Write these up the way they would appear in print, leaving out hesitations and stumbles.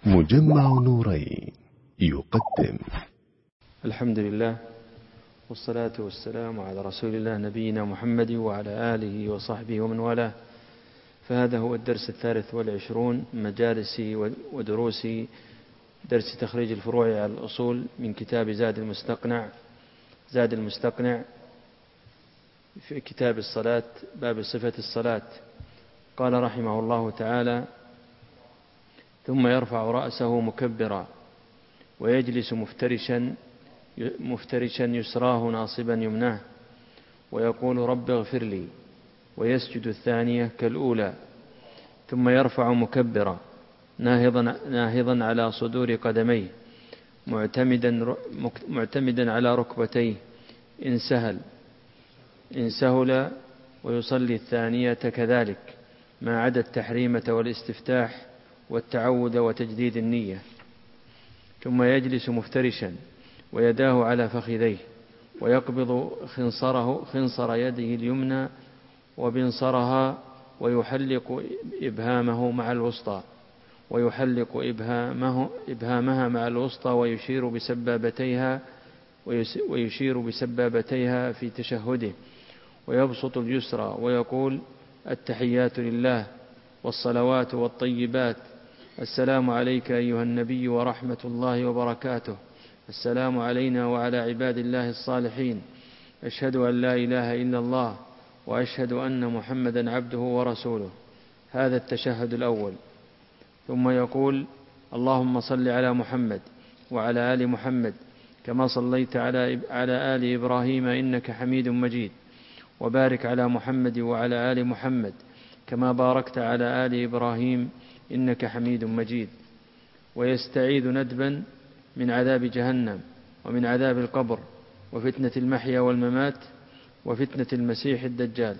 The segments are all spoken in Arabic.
مجمع نورين يقدم. الحمد لله والصلاة والسلام على رسول الله نبينا محمد وعلى آله وصحبه ومن والاه. فهذا هو الدرس 23 من مجالس ودروس درس تخريج الفروع على الأصول من كتاب زاد المستقنع في كتاب الصلاة، باب صفة الصلاة. قال رحمه الله تعالى: ثم يرفع رأسه مكبرا ويجلس مفترشا يسراه ناصبا يمناه ويقول رب اغفر لي، ويسجد الثانية كالأولى. ثم يرفع مكبرا ناهضا على صدور قدميه معتمدا على ركبتيه إن سهل، ويصلي الثانية كذلك ما عدا التحريمة والاستفتاح والتعود وتجديد النية. ثم يجلس مفترشا ويداه على فخذيه ويقبض خنصر يده اليمنى وبنصرها ويحلق إبهامها مع الوسطى ويشير بسبابتيها في تشهده، ويبسط اليسرى ويقول: التحيات لله والصلوات والطيبات، السلام عليك أيها النبي ورحمة الله وبركاته، السلام علينا وعلى عباد الله الصالحين، أشهد أن لا إله إلا الله وأشهد أن محمدا عبده ورسوله. هذا التشهد الأول. ثم يقول: اللهم صل على محمد وعلى آل محمد كما صليت على آل إبراهيم إنك حميد مجيد، وبارك على محمد وعلى آل محمد كما باركت على آل إبراهيم إنك حميد مجيد. ويستعيذ ندبا من عذاب جهنم ومن عذاب القبر وفتنة المحيا والممات وفتنة المسيح الدجال.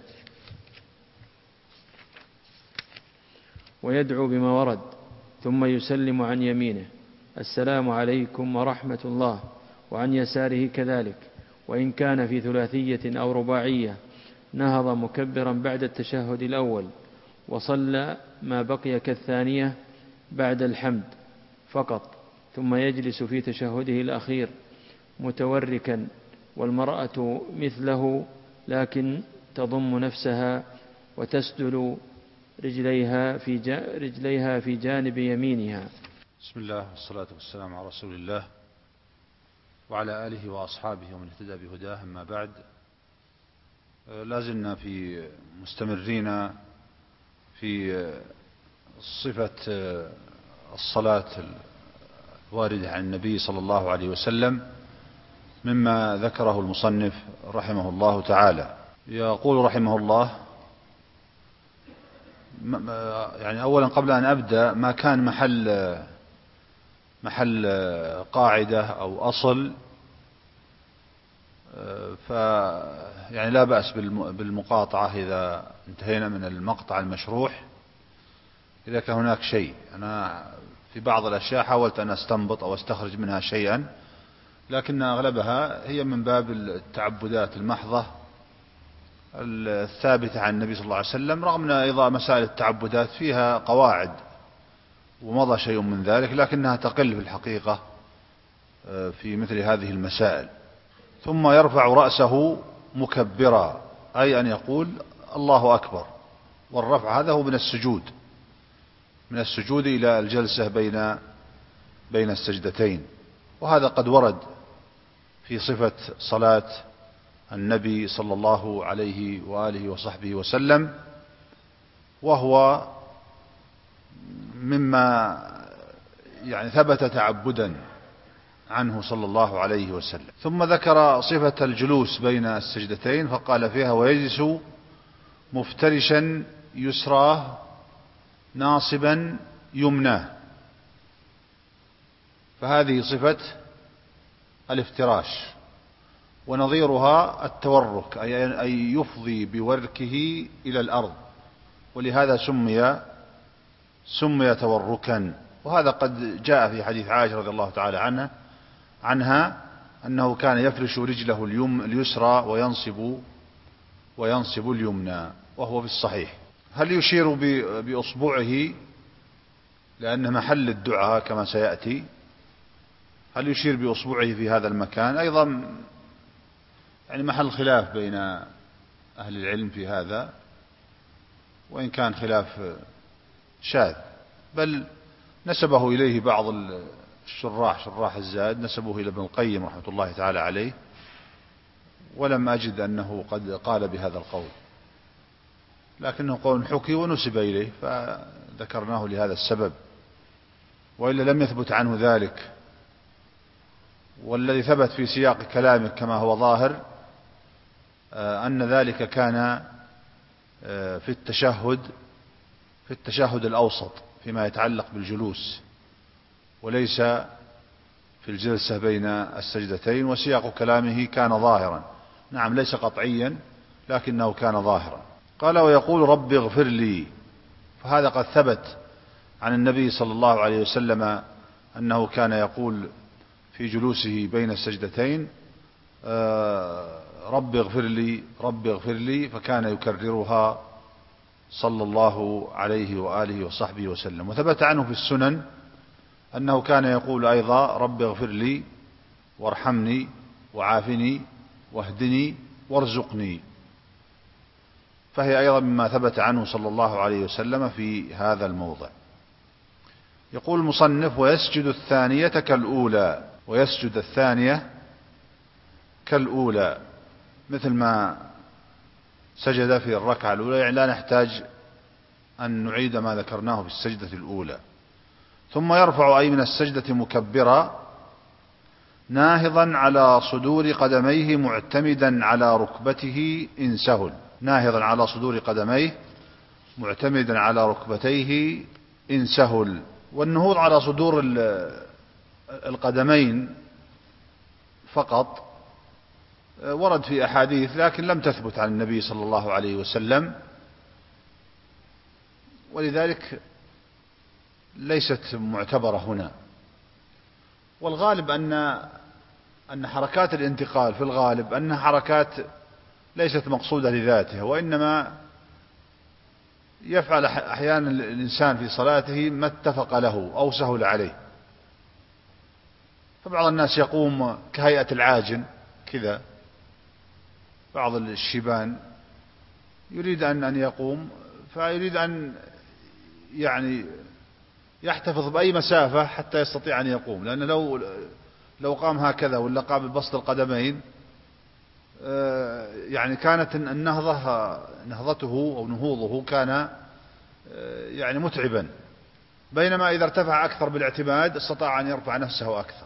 ويدعو بما ورد، ثم يسلم عن يمينه: السلام عليكم ورحمة الله، وعن يساره كذلك. وإن كان في ثلاثية أو رباعية نهض مكبرا بعد التشهد الأول وصلى ما بقي كالثانية بعد الحمد فقط، ثم يجلس في تشهده الأخير متوركا، والمرأة مثله لكن تضم نفسها وتسدل رجليها في جانب يمينها. بسم الله والصلاة والسلام على رسول الله وعلى آله وأصحابه ومن اهتدى بهداه. أما بعد، لازلنا مستمرين في صفة الصلاة الواردة عن النبي صلى الله عليه وسلم مما ذكره المصنف رحمه الله تعالى. يقول رحمه الله: يعني أولا قبل أن أبدأ، ما كان محل قاعدة أو أصل، يعني لا بأس بالمقاطعة إذا انتهينا من المقطع المشروح، إذا كان هناك شيء. أنا في بعض الأشياء حاولت أن أستنبط أو أستخرج منها شيئا، لكن أغلبها هي من باب التعبدات المحضة الثابتة عن النبي صلى الله عليه وسلم، رغم أن أيضا مسائل التعبدات فيها قواعد ومضى شيء من ذلك، لكنها تقل في الحقيقة في مثل هذه المسائل. ثم يرفع رأسه مكبرا، أي أن يقول الله أكبر. والرفع هذا هو من السجود إلى الجلسة بين السجدتين. وهذا قد ورد في صفة صلاة النبي صلى الله عليه وآله وصحبه وسلم، وهو مما يعني ثبت تعبدا عنه صلى الله عليه وسلم. ثم ذكر صفة الجلوس بين السجدتين فقال فيها: ويجلس مفترشا يسراه ناصبا يمناه. فهذه صفة الافتراش، ونظيرها التورك، أي يفضي بوركه إلى الأرض، ولهذا سمي توركا. وهذا قد جاء في حديث عائشة رضي الله تعالى عنها أنه كان يفرش رجله اليسرى وينصب اليمنى، وهو في الصحيح. هل يشير بأصبعه لأن محل الدعاء كما سيأتي. هل يشير بأصبعه في هذا المكان؟ أيضا يعني محل خلاف بين أهل العلم في هذا، وإن كان خلاف شاذ، بل نسبه إليه بعض شراح الزاد، نسبه إلى ابن القيم رحمة الله تعالى عليه، ولم أجد أنه قد قال بهذا القول، لكنه قول حكي ونسب إليه فذكرناه لهذا السبب، وإلا لم يثبت عنه ذلك. والذي ثبت في سياق كلامه كما هو ظاهر أن ذلك كان في التشهد الأوسط فيما يتعلق بالجلوس، وليس في الجلسة بين السجدتين. وسياق كلامه كان ظاهرا، نعم ليس قطعيا لكنه كان ظاهرا. قال ويقول رب اغفر لي، فهذا قد ثبت عن النبي صلى الله عليه وسلم أنه كان يقول في جلوسه بين السجدتين رب اغفر لي رب اغفر لي، فكان يكررها صلى الله عليه وآله وصحبه وسلم. وثبت عنه في السنن أنه كان يقول أيضا رب اغفر لي وارحمني وعافني واهدني وارزقني، فهي أيضا مما ثبت عنه صلى الله عليه وسلم في هذا الموضع. يقول المصنف ويسجد الثانية كالأولى، ويسجد الثانية كالأولى مثل ما سجد في الركعة الأولى، يعني لا نحتاج أن نعيد ما ذكرناه في السجدة الأولى. ثم يرفع أي من السجدة مكبرا ناهضا على صدور قدميه معتمدا على ركبته إن سهل، ناهضا على صدور قدميه معتمدا على ركبتيه إن سهل. والنهوض على صدور القدمين فقط ورد في أحاديث لكن لم تثبت عن النبي صلى الله عليه وسلم، ولذلك ليست معتبرة هنا. والغالب أن حركات الانتقال في الغالب أنها حركات ليست مقصودة لذاتها، وإنما يفعل أحيانا الإنسان في صلاته ما اتفق له أو سهل عليه. فبعض الناس يقوم كهيئة العاجن كذا، بعض الشيبان يريد أن يقوم، فيريد أن يعني يحتفظ بأي مسافة حتى يستطيع أن يقوم، لأن لو قام هكذا ولا قام ببسط القدمين يعني كانت نهضته أو نهوضه كان يعني متعبا، بينما إذا ارتفع أكثر بالاعتماد استطاع أن يرفع نفسه أكثر.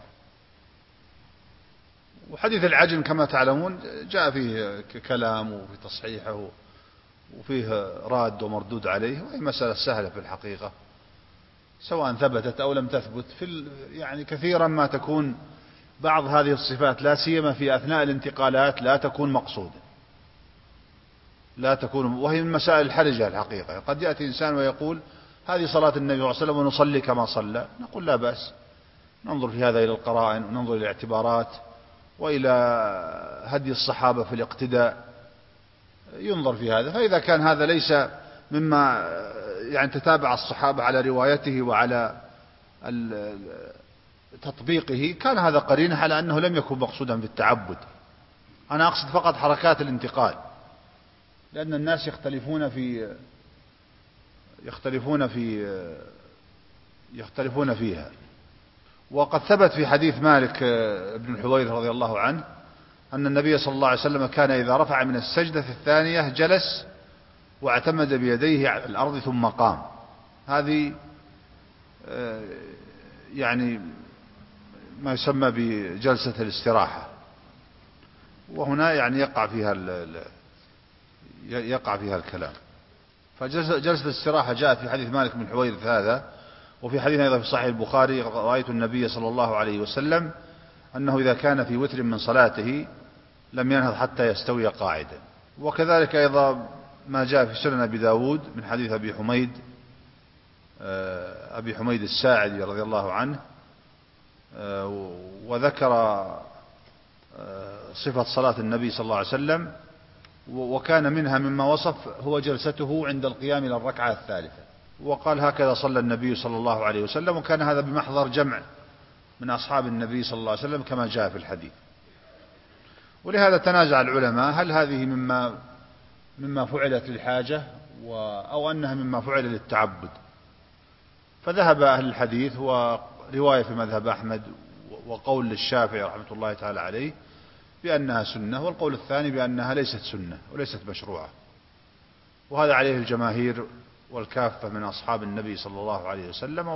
وحديث العجن كما تعلمون جاء فيه كلام وفي تصحيحه وفيه راد ومردود عليه، وهي مسألة سهلة في الحقيقة سواء ثبتت أو لم تثبت. يعني كثيرا ما تكون بعض هذه الصفات لا سيما في أثناء الانتقالات لا تكون مقصودة، لا تكون، وهي من مسائل الحرجة الحقيقة. قد يأتي إنسان ويقول هذه صلاة النبي صلى الله عليه وسلم ونصلي كما صلى، نقول لا بأس، ننظر في هذا إلى القرائن وننظر إلى الاعتبارات وإلى هدي الصحابة في الاقتداء، ينظر في هذا. فإذا كان هذا ليس مما يعني تتابع الصحابة على روايته وعلى تطبيقه، كان هذا قرينة على أنه لم يكن مقصودا بالتعبد. أنا أقصد فقط حركات الانتقال، لأن الناس يختلفون فيها. وقد ثبت في حديث مالك بن الحويرث رضي الله عنه أن النبي صلى الله عليه وسلم كان إذا رفع من السجدة الثانية جلس واعتمد بيديه على الأرض ثم قام. هذه يعني ما يسمى بجلسة الاستراحة، وهنا يعني يقع فيها الكلام. فجلسة الاستراحة جاءت في حديث مالك بن الحويرث هذا، وفي حديث أيضا في صحيح البخاري رأيت النبي صلى الله عليه وسلم أنه إذا كان في وتر من صلاته لم ينهض حتى يستوي قاعدا. وكذلك أيضا ما جاء في سنن أبي داود من حديث أبي حميد الساعدي رضي الله عنه، وذكر صفة صلاة النبي صلى الله عليه وسلم، وكان منها مما وصف هو جلسته عند القيام إلى الركعة الثالثة. وقال هكذا صلى النبي صلى الله عليه وسلم، وكان هذا بمحضر جمع من أصحاب النبي صلى الله عليه وسلم كما جاء في الحديث. ولهذا تنازع العلماء هل هذه مما فعلت للحاجة أو أنها مما فعل للتعبد. فذهب أهل الحديث ورواية في مذهب أحمد وقول للشافعي رحمة الله تعالى عليه بأنها سنة، والقول الثاني بأنها ليست سنة وليست مشروعة. وهذا عليه الجماهير والكافة من أصحاب النبي صلى الله عليه وسلم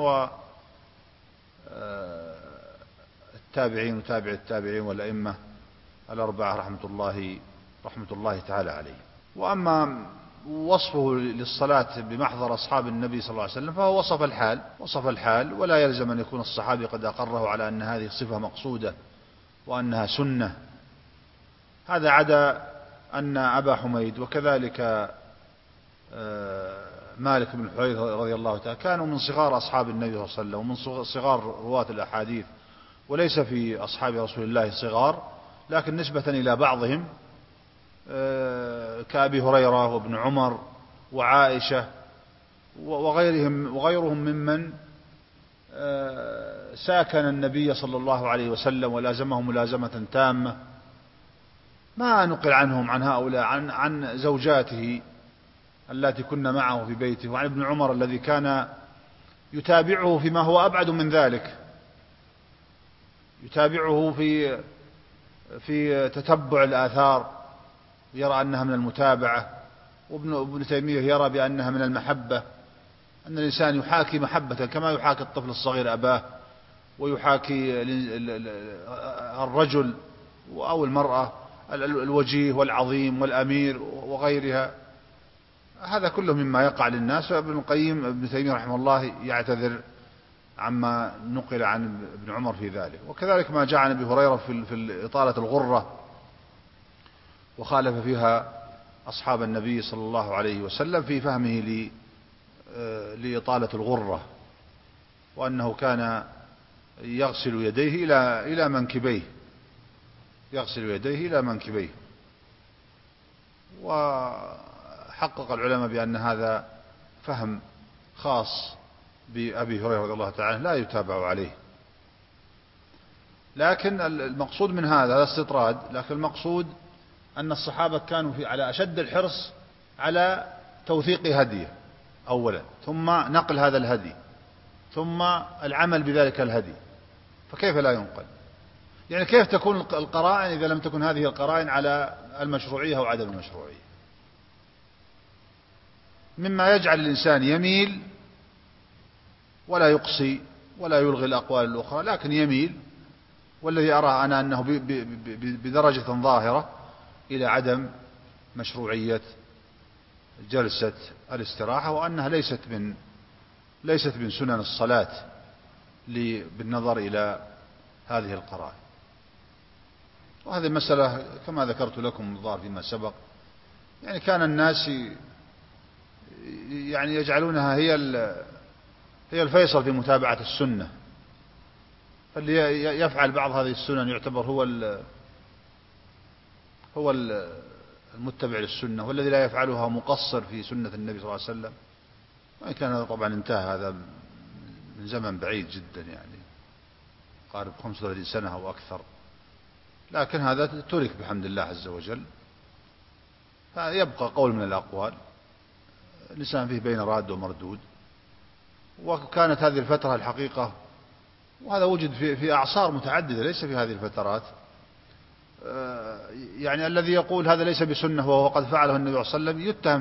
والتابعين وتابع التابعين والأئمة الأربعة رحمة الله تعالى عليه. وأما وصفه للصلاة بمحضر أصحاب النبي صلى الله عليه وسلم فهو وصف الحال، ولا يلزم أن يكون الصحابي قد أقره على أن هذه صفة مقصودة وأنها سنة. هذا عدا أن أبا حميد وكذلك مالك بن الحويرث رضي الله تعالى كانوا من صغار أصحاب النبي صلى الله عليه وسلم ومن صغار رواة الأحاديث، وليس في أصحاب رسول الله صغار، لكن نسبة إلى بعضهم كأبي هريرة وابن عمر وعائشة وغيرهم ممن ساكن النبي صلى الله عليه وسلم ولازمه ملازمة تامة. ما نقل عنهم عن هؤلاء عن زوجاته التي كنا معه في بيته، وعن ابن عمر الذي كان يتابعه فيما هو أبعد من ذلك، يتابعه في تتبع الآثار، يرى أنها من المتابعة. وابن تيمية يرى بأنها من المحبة، أن الإنسان يحاكي محبة كما يحاكي الطفل الصغير أباه، ويحاكي الرجل أو المرأة الوجيه والعظيم والأمير وغيرها. هذا كله مما يقع للناس. ابن تيمية رحمه الله يعتذر عما نقل عن ابن عمر في ذلك. وكذلك ما جاء عن ابي هريرة في إطالة الغرة، وخالف فيها أصحاب النبي صلى الله عليه وسلم في فهمه لإطالة الغرة، وأنه كان يغسل يديه إلى منكبيه، وحقق العلماء بأن هذا فهم خاص بأبي هريرة رضي الله تعالى لا يتابع عليه. لكن المقصود من هذا استطراد، لكن المقصود أن الصحابة كانوا على أشد الحرص على توثيق هديه أولا، ثم نقل هذا الهدي، ثم العمل بذلك الهدي. فكيف لا ينقل؟ يعني كيف تكون القرائن إذا لم تكن هذه القرائن على المشروعية أو عدم المشروعية؟ مما يجعل الإنسان يميل ولا يقصي ولا يلغي الأقوال الأخرى، لكن يميل، والذي أرى أنا أنه بدرجة ظاهرة إلى عدم مشروعية جلسة الاستراحة، وأنها ليست من سنن الصلاة بالنظر إلى هذه القرائن. وهذه المسألة كما ذكرت لكم الظاهر فيما سبق، يعني كان الناس يعني يجعلونها هي الفيصل في متابعة السنة، فاللي يفعل بعض هذه السنن يعتبر هو المتبع للسنة، والذي لا يفعلها مقصر في سنة النبي صلى الله عليه وسلم. وإن كان هذا طبعا انتهى هذا من زمن بعيد جدا، يعني قارب 35 سنة أو أكثر، لكن هذا ترك بحمد الله عز وجل. فيبقى قول من الأقوال الإنسان فيه بين راد ومردود. وكانت هذه الفترة الحقيقة، وهذا وجد في أعصار متعددة ليس في هذه الفترات، يعني الذي يقول هذا ليس بسنة وهو قد فعله النبي صلى الله عليه وسلم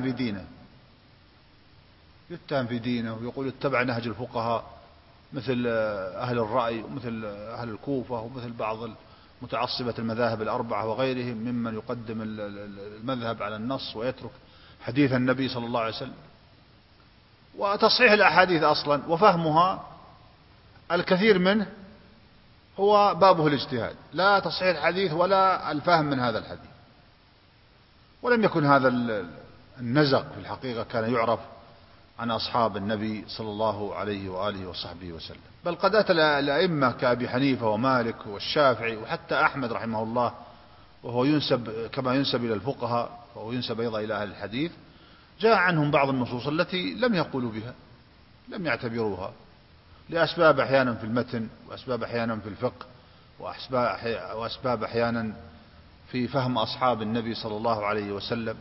يتهم في دينه ويقول اتبع نهج الفقهاء مثل أهل الرأي ومثل أهل الكوفة ومثل بعض متعصبة المذاهب الأربعة وغيرهم ممن يقدم المذهب على النص ويترك حديث النبي صلى الله عليه وسلم. وتصحيح الأحاديث أصلا وفهمها الكثير منه هو بابه الاجتهاد، لا تصحيح الحديث ولا الفهم من هذا الحديث. ولم يكن هذا النزق في الحقيقة كان يعرف عن أصحاب النبي صلى الله عليه وآله وصحبه وسلم، بل قد أتى الأئمة كأبي حنيفة ومالك والشافعي وحتى أحمد رحمه الله، وهو ينسب كما ينسب إلى الفقهاء وهو ينسب أيضا إلى أهل الحديث، جاء عنهم بعض النصوص التي لم يقولوا بها لم يعتبروها لأسباب أحيانا في المتن، وأسباب أحيانا في الفقه، وأسباب أحيانا في فهم أصحاب النبي صلى الله عليه وسلم.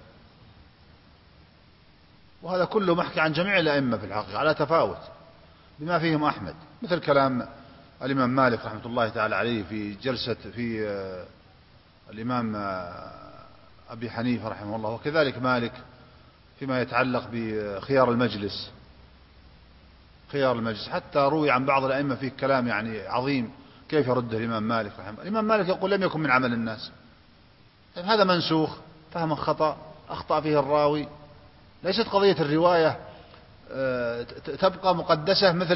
وهذا كله محكي عن جميع الأئمة في الحقيقة على تفاوت بما فيهم أحمد، مثل كلام الإمام مالك رحمة الله تعالى عليه في جلسة في الإمام أبي حنيفة رحمه الله، وكذلك مالك فيما يتعلق بخيار المجلس، خيار المجلس، حتى روي عن بعض الأئمة فيه كلام يعني عظيم كيف يرده الإمام مالك رحمه الله. الإمام مالك يقول لم يكن من عمل الناس. هذا منسوخ، فهم خطأ، أخطأ فيه الراوي. ليست قضية الرواية تبقى مقدسة مثل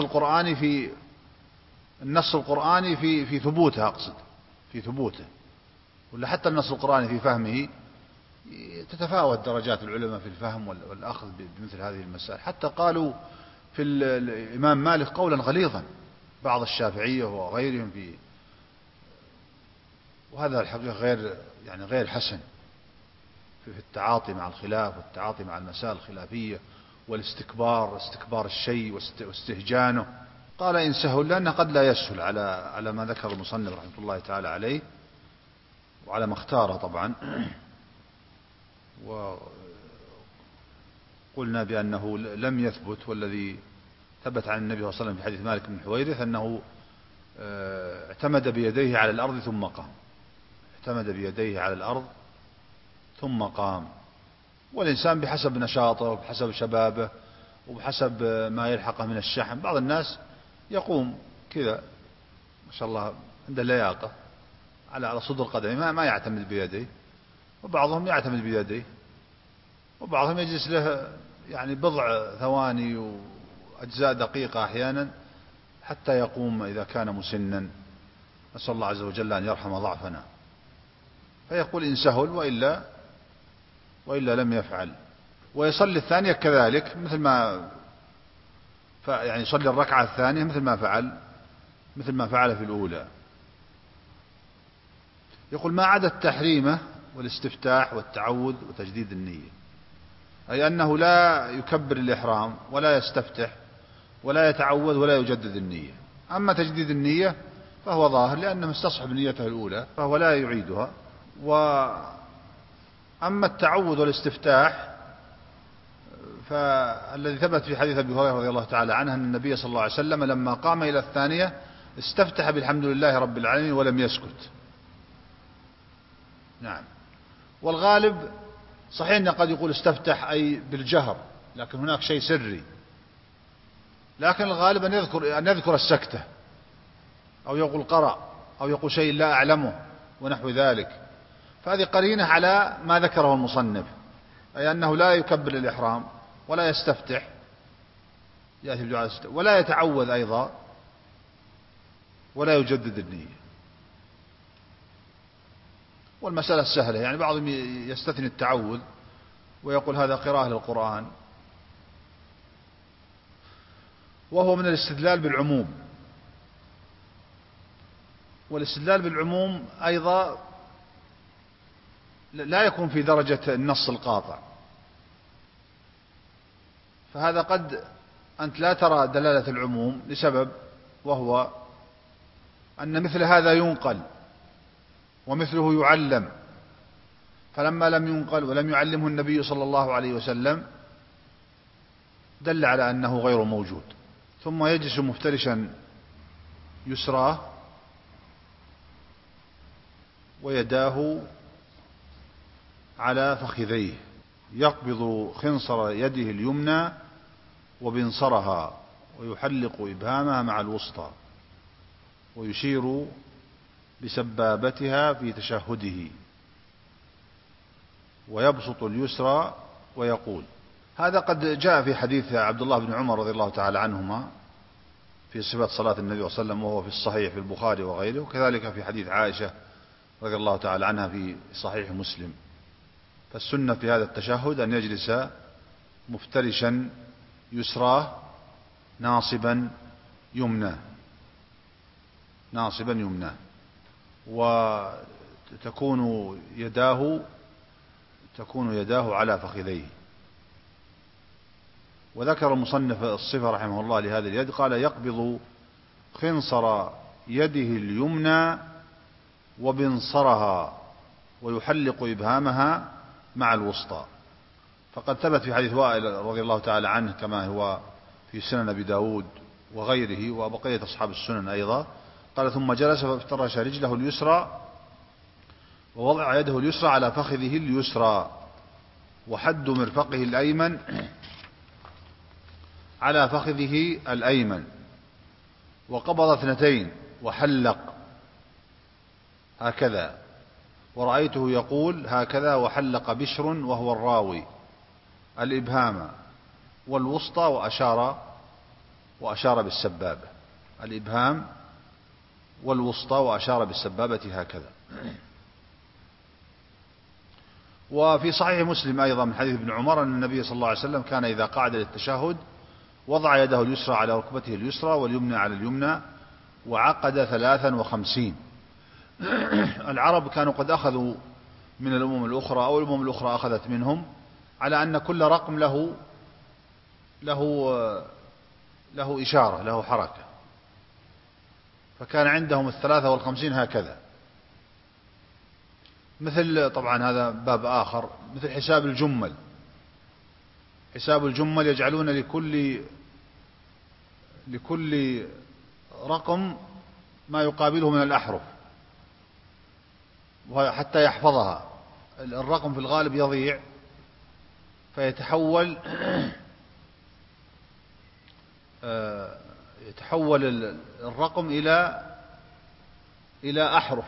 النص القرآني في ثبوته، أقصد في ثبوته، ولا حتى النص القرآني في فهمه تتفاوت درجات العلماء في الفهم والأخذ بمثل هذه المسائل. حتى قالوا في الإمام مالك قولا غليظا بعض الشافعية وغيرهم وهذا الحقيقة غير حسن في التعاطي مع الخلاف والتعاطي مع المسائل الخلافية استكبار الشيء واستهجانه. قال إن سهل، لأنه قد لا يسهل على ما ذكر المصنف رحمة الله تعالى عليه وعلى ما اختاره طبعا. وقلنا بأنه لم يثبت، والذي ثبت عن النبي صلى الله عليه وسلم في حديث مالك بن حويرث أنه اعتمد بيديه على الأرض ثم قام، اعتمد بيديه على الأرض ثم قام. والإنسان بحسب نشاطه وبحسب شبابه وبحسب ما يلحقه من الشحم، بعض الناس يقوم كذا ما شاء الله عنده لياقة على صدر قدمه ما يعتمد بيديه، وبعضهم يعتمد بيديه، وبعضهم يجلس له يعني بضع ثواني وأجزاء دقيقة أحيانا حتى يقوم إذا كان مسنا. نسأل الله عز وجل أن يرحم ضعفنا. فيقول إن سهل، وإلا لم يفعل. ويصلي الثانية كذلك مثل ما يعني يصلي الركعة الثانية مثل ما فعل في الأولى. يقول ما عدا التحريمة والاستفتاح والتعوذ وتجديد النية، أي أنه لا يكبر الإحرام ولا يستفتح ولا يتعوذ ولا يجدد النية. أما تجديد النية فهو ظاهر لأنه مستصحب نيته الأولى فهو لا يعيدها. وأما التعوذ والاستفتاح فالذي ثبت في حديث أبي هريرة رضي الله تعالى عنه أن النبي صلى الله عليه وسلم لما قام إلى الثانية استفتح بالحمد لله رب العالمين ولم يسكت. نعم. والغالب صحيح أنه قد يقول استفتح أي بالجهر، لكن هناك شيء سري، لكن الغالب أن يذكر السكتة، أو يقول قرأ، أو يقول شيء لا أعلمه ونحو ذلك. فهذه قرينة على ما ذكره المصنف، أي أنه لا يكبر الإحرام ولا يستفتح، يأتي بدعاء ولا يتعوذ أيضا ولا يجدد النية. والمسألة سهلة، يعني بعضهم يستثني التعوذ ويقول هذا قراءة للقرآن، وهو من الاستدلال بالعموم. والاستدلال بالعموم أيضا لا يكون في درجة النص القاطع، فهذا قد أنت لا ترى دلالة العموم لسبب، وهو أن مثل هذا ينقل ومثله يعلم، فلما لم ينقل ولم يعلمه النبي صلى الله عليه وسلم دل على أنه غير موجود. ثم يجلس مفترشا يسراه ويداه على فخذيه، يقبض خنصر يده اليمنى وبنصرها ويحلق إبهامها مع الوسطى ويشير بسبابتها في تشهده ويبسط اليسرى ويقول. هذا قد جاء في حديث عبد الله بن عمر رضي الله تعالى عنهما في صفة صلاة النبي صلى الله عليه وسلم، وهو في الصحيح في البخاري وغيره، وكذلك في حديث عائشة رضي الله تعالى عنها في صحيح مسلم. فالسنة في هذا التشهد أن يجلس مفترشا يسراه ناصبا يمناه، وتكون يداه على فخذيه، وذكر المصنف الصفة رحمه الله لهذه اليد، قال يقبض خنصر يده اليمنى وبنصرها ويحلق إبهامها مع الوسطى. فقد ثبت في حديث وائل رضي الله تعالى عنه كما هو في سنن أبي داود وغيره وبقية أصحاب السنن أيضا، قال ثم جلس فافترش رجله اليسرى ووضع يده اليسرى على فخذه اليسرى وحد مرفقه الأيمن على فخذه الأيمن، وقبض 2 وحلق هكذا، ورأيته يقول هكذا وحلق بشر وهو الراوي الإبهام والوسطى وأشار بالسبابة، الإبهام والوسطى وأشار بالسبابة هكذا. وفي صحيح مسلم أيضا من حديث ابن عمر أن النبي صلى الله عليه وسلم كان إذا قعد للتشهد وضع يده اليسرى على ركبته اليسرى واليمنى على اليمنى وعقد 53. العرب كانوا قد أخذوا من الأمم الأخرى أو الأمم الأخرى أخذت منهم على أن كل رقم له إشارة، له حركة، فكان عندهم 53 هكذا. مثل طبعا هذا باب آخر، مثل حساب الجمل. حساب الجمل يجعلون لكل رقم ما يقابله من الأحرف حتى يحفظها. الرقم في الغالب يضيع فيتحول الرقم إلى أحرف،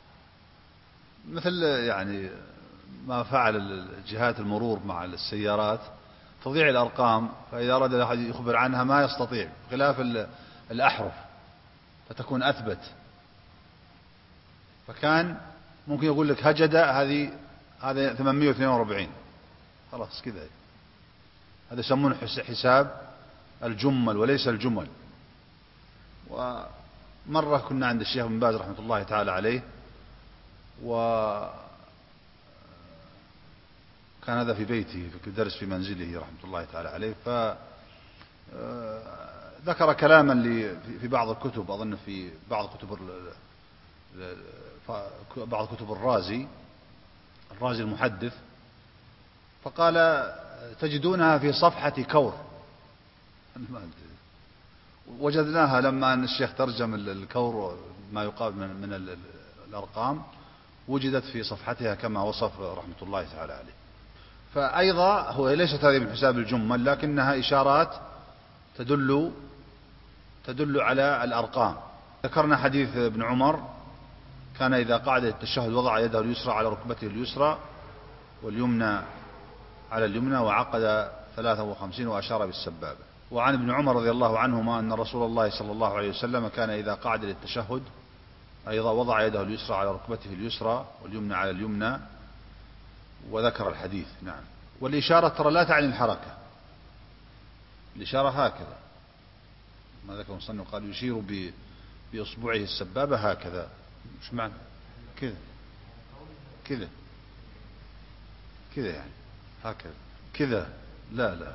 مثل يعني ما فعل جهات المرور مع السيارات، تضيع الأرقام، فإذا أراد أحد يخبر عنها ما يستطيع، خلاف الأحرف فتكون أثبت. فكان ممكن يقول لك هجدة هذا 842 خلاص كذا. هذا يسمونه حساب الجمل وليس الجمل. ومرة كنا عند الشيخ بن باز رحمة الله تعالى عليه، وكان هذا في بيته في درس في منزله رحمة الله تعالى عليه، فذكر كلاما في بعض الكتب، أظن في بعض كتب الرازي المحدث، فقال تجدونها في صفحة كور. وجدناها لما أن الشيخ ترجم الكور ما يقابل من الأرقام، وجدت في صفحتها كما وصف رحمة الله تعالى عليه. فأيضا هو ليست هذه من حساب الجمل، لكنها إشارات تدل على الأرقام. ذكرنا حديث ابن عمر كان إذا قعد التشهد وضع يده اليسرى على ركبته اليسرى واليمنى على اليمنى وعقد 53 وأشار بالسبابة. وعن ابن عمر رضي الله عنهما أن رسول الله صلى الله عليه وسلم كان إذا قعد للتشهد أيضا وضع يده اليسرى على ركبته اليسرى واليمنى على اليمنى، وذكر الحديث. نعم. والإشارة ترى لا تعني الحركة، الإشارة هكذا، ما ذكر المصنف قال يشير بإصبعه السبابة هكذا. مش معنى كذا يعني هكذا كذا، لا.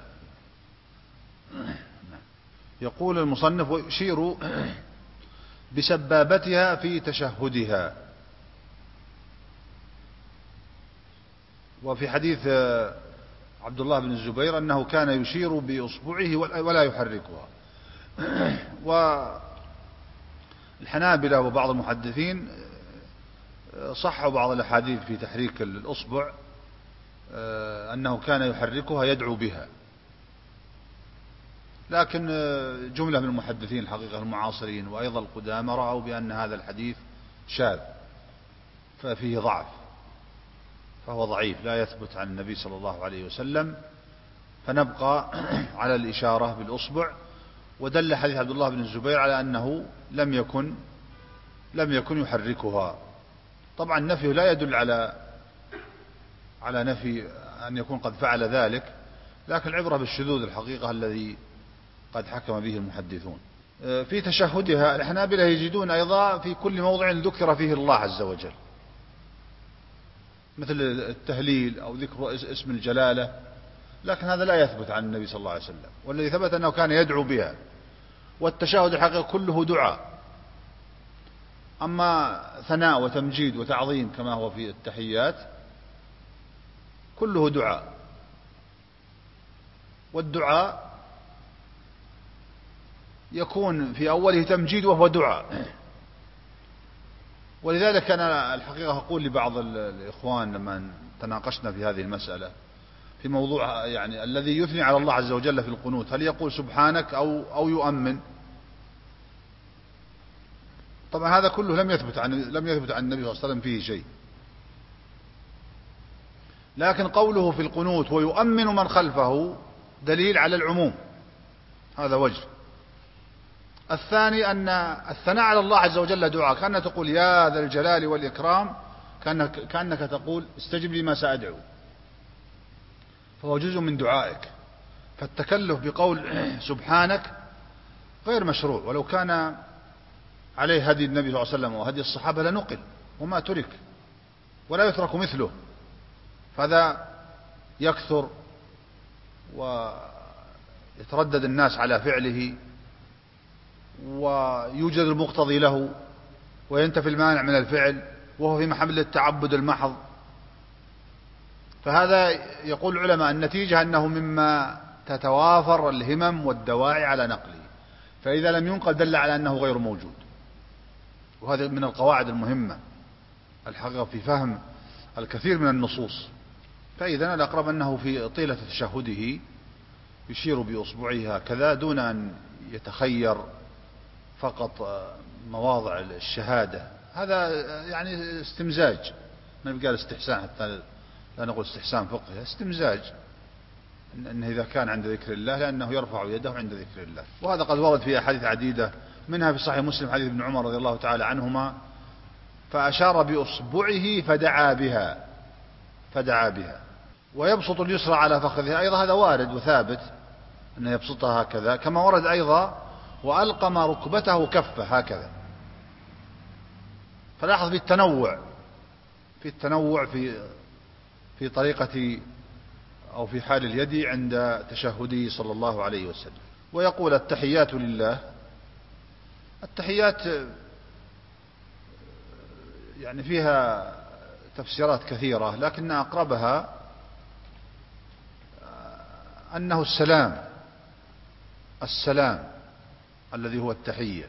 يقول المصنف ويشير بسبابتها في تشهدها. وفي حديث عبد الله بن الزبير أنه كان يشير بإصبعه ولا يحركها. والحنابلة وبعض المحدثين صحوا بعض الأحاديث في تحريك الأصبع أنه كان يحركها يدعو بها، لكن جملة من المحدثين الحقيقة المعاصرين وأيضا القدامى رأوا بأن هذا الحديث شاذ ففيه ضعف، فهو ضعيف لا يثبت عن النبي صلى الله عليه وسلم، فنبقى على الإشارة بالأصبع. ودل حديث عبد الله بن الزبير على أنه لم يكن يحركها. طبعا نفيه لا يدل على نفي أن يكون قد فعل ذلك، لكن العبرة بالشذوذ الحقيقة الذي قد حكم به المحدثون. في تشهدها الحنابلة يجدون أيضا في كل موضع ذكر فيه الله عز وجل، مثل التهليل أو ذكر اسم الجلالة لكن هذا لا يثبت عن النبي صلى الله عليه وسلم، والذي ثبت أنه كان يدعو بها، والتشهد الحقيقي كله دعاء. أما ثناء وتمجيد وتعظيم كما هو في التحيات كله دعاء، والدعاء يكون في أوله تمجيد وهو دعاء. ولذلك أنا الحقيقة أقول لبعض الإخوان لما تناقشنا في هذه المسألة في موضوع يعني الذي يثني على الله عز وجل في القنوت، هل يقول سبحانك أو يؤمن؟ طبعا هذا كله لم يثبت عن النبي صلى الله عليه وسلم فيه شيء، لكن قوله في القنوت ويؤمن من خلفه دليل على العموم، هذا وجه. الثاني أن الثناء على الله عز وجل دعاء، كأنك تقول يا ذا الجلال والإكرام، كأنك تقول استجب لي ما سأدعو، فهو جزء من دعائك. فالتكلف بقول سبحانك غير مشروع، ولو كان عليه هدي النبي صلى الله عليه وسلم وهدي الصحابة لنقل وما ترك ولا يترك مثله، فهذا يكثر ويتردد الناس على فعله ويوجد المقتضي له وينتفي المانع من الفعل وهو في محل التعبد المحض. فهذا يقول العلماء النتيجة أنه مما تتوافر الهمم والدواعي على نقله، فإذا لم ينقل دل على أنه غير موجود. وهذا من القواعد المهمة الحقيقة في فهم الكثير من النصوص. فإذا الأقرب أنه في طيلة تشهده يشير بأصبعه هكذا دون أن يتخير فقط مواضع الشهادة، هذا يعني استمزاج، ما يقال استحسان، حتى لا نقول استحسان فقهي، استمزاج أنه إذا كان عند ذكر الله لأنه يرفع يده عند ذكر الله. وهذا قد ورد في أحاديث عديدة، منها في صحيح مسلم حديث ابن عمر رضي الله تعالى عنهما فأشار بأصبعه فدعا بها. ويبسط اليسرى على فخذه أيضا، هذا وارد وثابت أنه يبسطها هكذا، كما ورد أيضا وألقم ركبته كفه هكذا. فلاحظ في التنوع في طريقة أو في حال اليد عند تشهده صلى الله عليه وسلم. ويقول التحيات لله. التحيات يعني فيها تفسيرات كثيرة، لكن أقربها أنه السلام الذي هو التحية،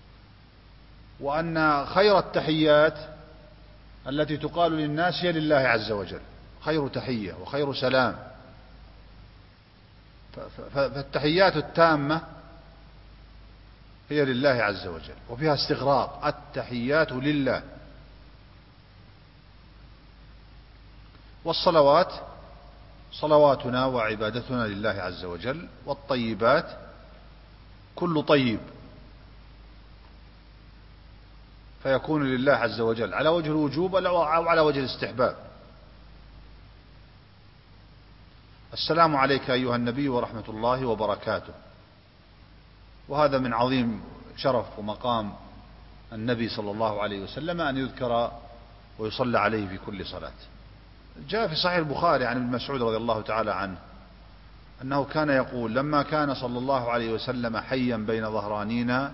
وأن خير التحيات التي تقال للناس هي لله عز وجل، خير تحية وخير سلام. فالتحيات التامة هي لله عز وجل، وفيها استغراق التحيات لله. والصلوات صلواتنا وعبادتنا لله عز وجل، والطيبات كل طيب، فيكون لله عز وجل على وجه الوجوب أو على وجه الاستحباب. السلام عليك أيها النبي ورحمة الله وبركاته، وهذا من عظيم شرف ومقام النبي صلى الله عليه وسلم أن يذكر ويصلى عليه في كل صلاة. جاء في صحيح البخاري عن ابن مسعود رضي الله تعالى عنه أنه كان يقول لما كان صلى الله عليه وسلم حيا بين ظهرانينا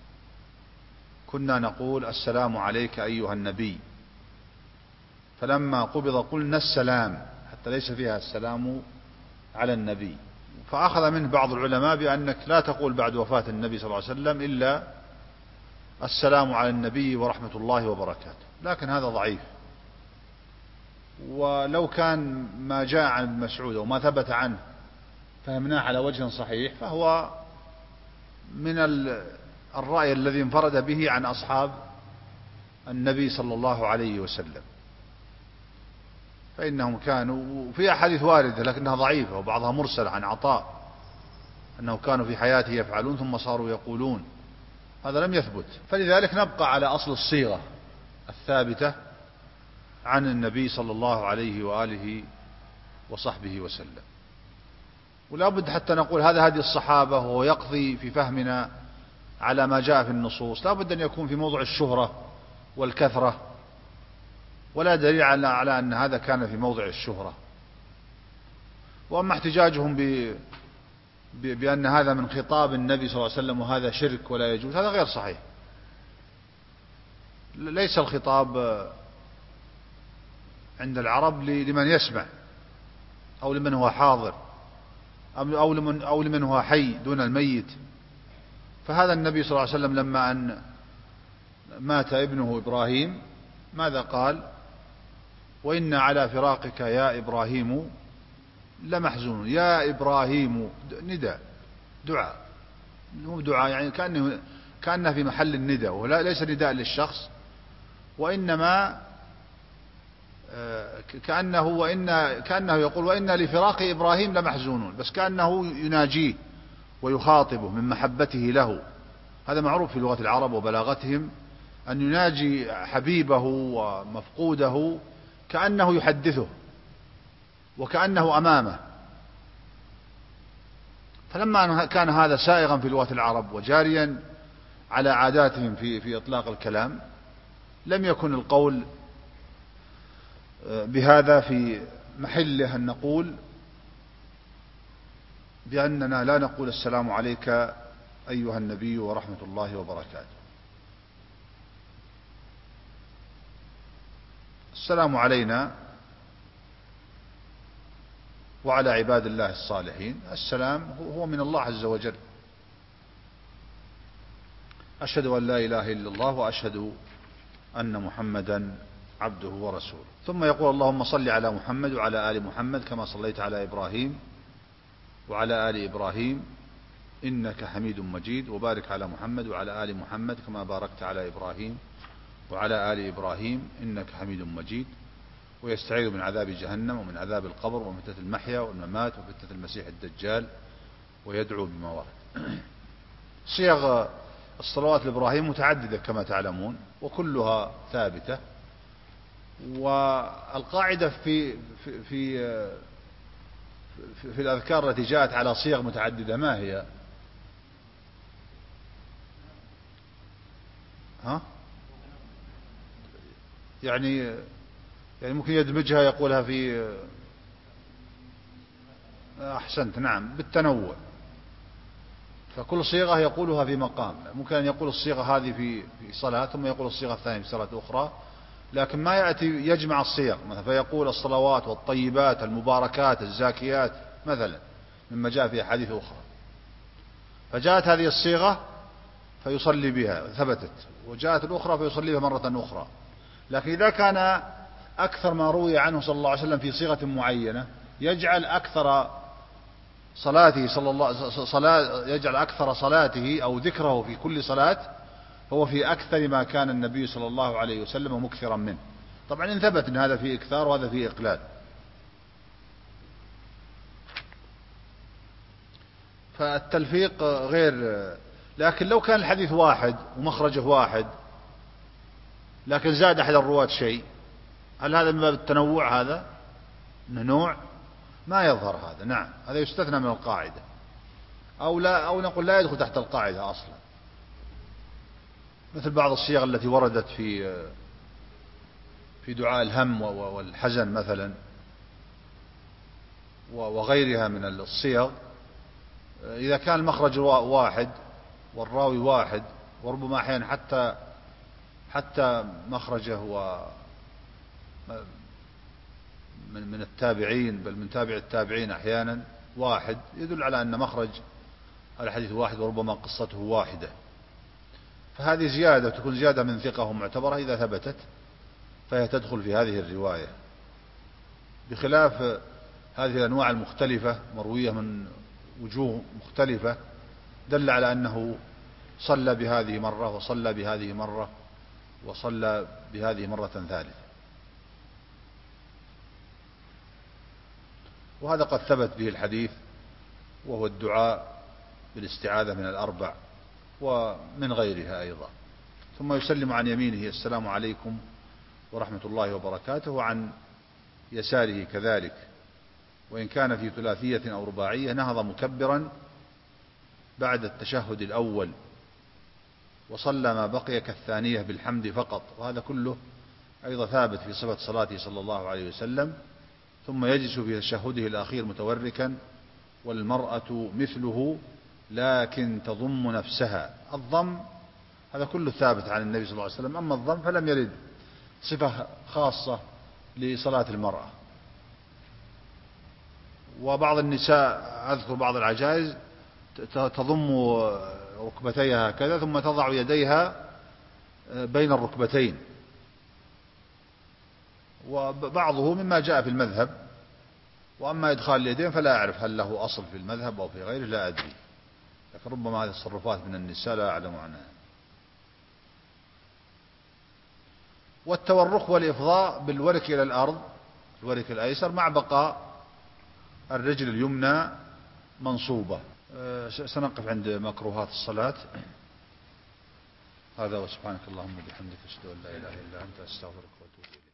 كنا نقول السلام عليك أيها النبي، فلما قبض قلنا السلام، حتى ليس فيها السلام على النبي. فأخذ منه بعض العلماء بأنك لا تقول بعد وفاة النبي صلى الله عليه وسلم إلا السلام على النبي ورحمة الله وبركاته، لكن هذا ضعيف. ولو كان ما جاء عن ابن مسعود وما ثبت عنه فهمناه على وجه صحيح، فهو من الرأي الذي انفرد به عن أصحاب النبي صلى الله عليه وسلم، فإنهم كانوا في أحاديث واردة لكنها ضعيفة وبعضها مرسل عن عطاء أنه كانوا في حياته يفعلون ثم صاروا يقولون، هذا لم يثبت. فلذلك نبقى على أصل الصيغة الثابتة عن النبي صلى الله عليه وآله وصحبه وسلم. ولا بد حتى نقول هذا هدي الصحابة وهو يقضي في فهمنا على ما جاء في النصوص، لا بد أن يكون في موضع الشهرة والكثرة، ولا دليل على أن هذا كان في موضع الشهرة. وأما احتجاجهم بأن هذا من خطاب النبي صلى الله عليه وسلم وهذا شرك ولا يجوز، هذا غير صحيح. ليس الخطاب عند العرب لمن يسمع أو لمن هو حاضر أو لمن هو حي دون الميت. فهذا النبي صلى الله عليه وسلم لما أن مات ابنه إبراهيم ماذا قال؟ وإنا على فراقك يا إبراهيم لمحزون. يا إبراهيم نداء دعاء، مو دعاء يعني كأنه في محل النداء، وليس نداء للشخص، وإنما كأنه يقول وإنا لفراق إبراهيم لمحزونون، بس كأنه يناجيه ويخاطبه من محبته له. هذا معروف في لغة العرب وبلاغتهم، أن يناجي حبيبه ومفقوده كأنه يحدثه وكأنه أمامه. فلما كان هذا سائغا في لغة العرب وجاريا على عاداتهم في إطلاق الكلام، لم يكن القول بهذا في محله أن نقول بأننا لا نقول السلام عليك أيها النبي ورحمة الله وبركاته. السلام علينا وعلى عباد الله الصالحين. السلام هو من الله عز وجل. أشهد أن لا إله إلا الله وأشهد أن محمدا عبده ورسوله. ثم يقول اللهم صل على محمد وعلى آل محمد كما صليت على إبراهيم وعلى آل إبراهيم إنك حميد مجيد، وبارك على محمد وعلى آل محمد كما باركت على إبراهيم وعلى آل إبراهيم إنك حميد مجيد. ويستعيذ من عذاب جهنم ومن عذاب القبر ومن فتنة المحيا والممات وفتنة المسيح الدجال، ويدعو بما ورد. صيغ الصلوات الإبراهيم متعددة كما تعلمون، وكلها ثابتة. والقاعدة في الأذكار التي جاءت على صيغ متعددة ما هي؟ يعني ممكن يدمجها يقولها في أحسنت نعم بالتنوع، فكل صيغة يقولها في مقام. ممكن أن يقول الصيغة هذه في صلاة ثم يقول الصيغة الثانية في صلاة أخرى، لكن ما يأتي يجمع الصيغ مثلا فيقول الصلوات والطيبات المباركات الزاكيات مثلا مما جاء في أحاديث أخرى. فجاءت هذه الصيغة فيصلي بها ثبتت، وجاءت الأخرى فيصلي بها مرة أخرى. لكن إذا كان أكثر ما روي عنه صلى الله عليه وسلم في صيغة معينة يجعل أكثر صلاته أو ذكره في كل صلاة هو في أكثر ما كان النبي صلى الله عليه وسلم مكثرا منه. طبعا إن ثبت أن هذا فيه إكثار وهذا فيه إقلال. فالتلفيق غير. لكن لو كان الحديث واحد ومخرجه واحد لكن زاد أحد الرواة شيء، هل هذا من باب التنوع؟ هذا نوع ما يظهر هذا. نعم هذا يستثنى من القاعدة، أو نقول لا يدخل تحت القاعدة أصلا، مثل بعض الصيغ التي وردت في دعاء الهم والحزن مثلا وغيرها من الصيغ. إذا كان المخرج واحد والراوي واحد، وربما أحيانا حتى مخرجه من التابعين بل من تابع التابعين أحيانا واحد، يدل على أن مخرج الحديث واحد وربما قصته واحدة. فهذه زيادة تكون زيادة من ثقة معتبرة إذا ثبتت، فهي تدخل في هذه الرواية، بخلاف هذه الأنواع المختلفة مروية من وجوه مختلفة دل على أنه صلى بهذه مرة وصلى بهذه مرة وصلى بهذه مرة ثالثة. وهذا قد ثبت به الحديث، وهو الدعاء بالاستعاذة من الأربع ومن غيرها أيضا. ثم يسلم عن يمينه السلام عليكم ورحمة الله وبركاته، وعن يساره كذلك، وإن كان في ثلاثية أو رباعية نهض مكبرا بعد التشهد الأول وصلى ما بقي كالثانية بالحمد فقط. وهذا كله أيضا ثابت في صفة صلاته صلى الله عليه وسلم. ثم يجلس في تشهده الأخير متوركا، والمرأة مثله لكن تضم نفسها. الضم هذا كله ثابت عن النبي صلى الله عليه وسلم، أما الضم فلم يرد صفة خاصة لصلاة المرأة. وبعض النساء، أذكر بعض العجائز تضم ركبتيها هكذا ثم تضع يديها بين الركبتين، وبعضه مما جاء في المذهب. وأما إدخال اليدين فلا أعرف هل له أصل في المذهب أو في غيره، لا أدري، لكن ربما هذه التصرفات من النساء لا أعلم عنها. والتورك والإفضاء بالورك إلى الأرض، الورك الأيسر، مع بقاء الرجل اليمنى منصوبة. سنقف عند مكروهات الصلاة. هذا، وسبحانك اللهم وبحمدك أشهد أن لا إله إلا أنت أستغفرك وأتوب إليك.